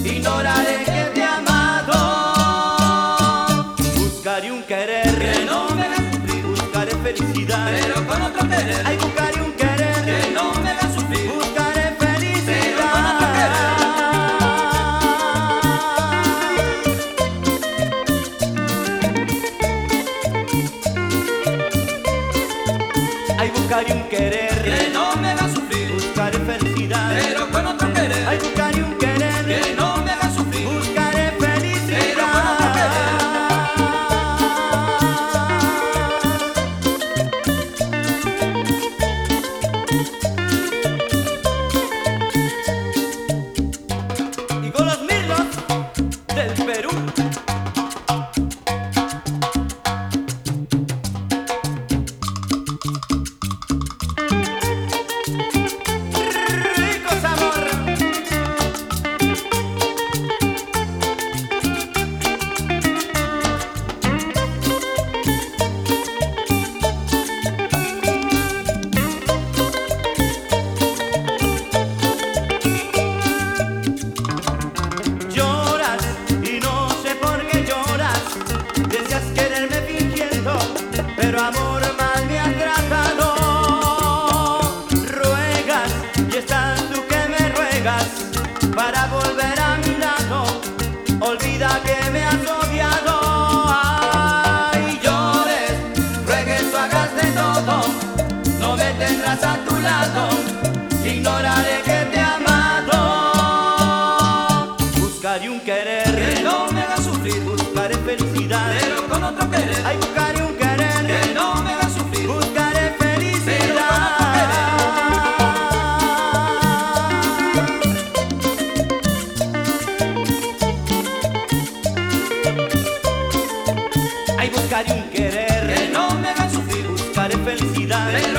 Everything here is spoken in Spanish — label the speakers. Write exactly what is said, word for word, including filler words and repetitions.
Speaker 1: ignoraré que te he amado. Buscaré un querer
Speaker 2: que no me haga sufrir,
Speaker 1: buscaré felicidad,
Speaker 2: pero con otro querer.
Speaker 1: ay, buscaré un querer
Speaker 2: Que no me haga sufrir,
Speaker 1: buscaré felicidad,
Speaker 2: pero con otro querer.
Speaker 1: ay, buscaré un querer
Speaker 2: Que no me haga sufrir,
Speaker 1: buscaré felicidad,
Speaker 2: pero con otro querer.
Speaker 1: ay, buscaré un querer
Speaker 2: Que no me haga sufrir,
Speaker 1: buscaré felicidad,
Speaker 2: pero con otro querer.
Speaker 1: y con los mirlos del Perú. Rico sabor. Lloras y no sé por qué lloras, deseas quererme fingiendo, pero amor mal me has tratado. Ruegas y estás tú que me ruegas para volver a mi lado, olvida que me has odiado. Ay, llores, ruegues o hagas de todo, no me tendrás a tu lado, ignoraré que te he amado. Buscaré un querer
Speaker 2: Que no me haga sufrir,
Speaker 1: buscaré felicidad,
Speaker 2: pero con otro querer.
Speaker 1: ay, buscaré un querer
Speaker 2: Que no me haga sufrir,
Speaker 1: buscaré felicidad,
Speaker 2: pero con otro
Speaker 1: ay, buscaré un querer
Speaker 2: que no me haga sufrir,
Speaker 1: buscaré felicidad,
Speaker 2: pero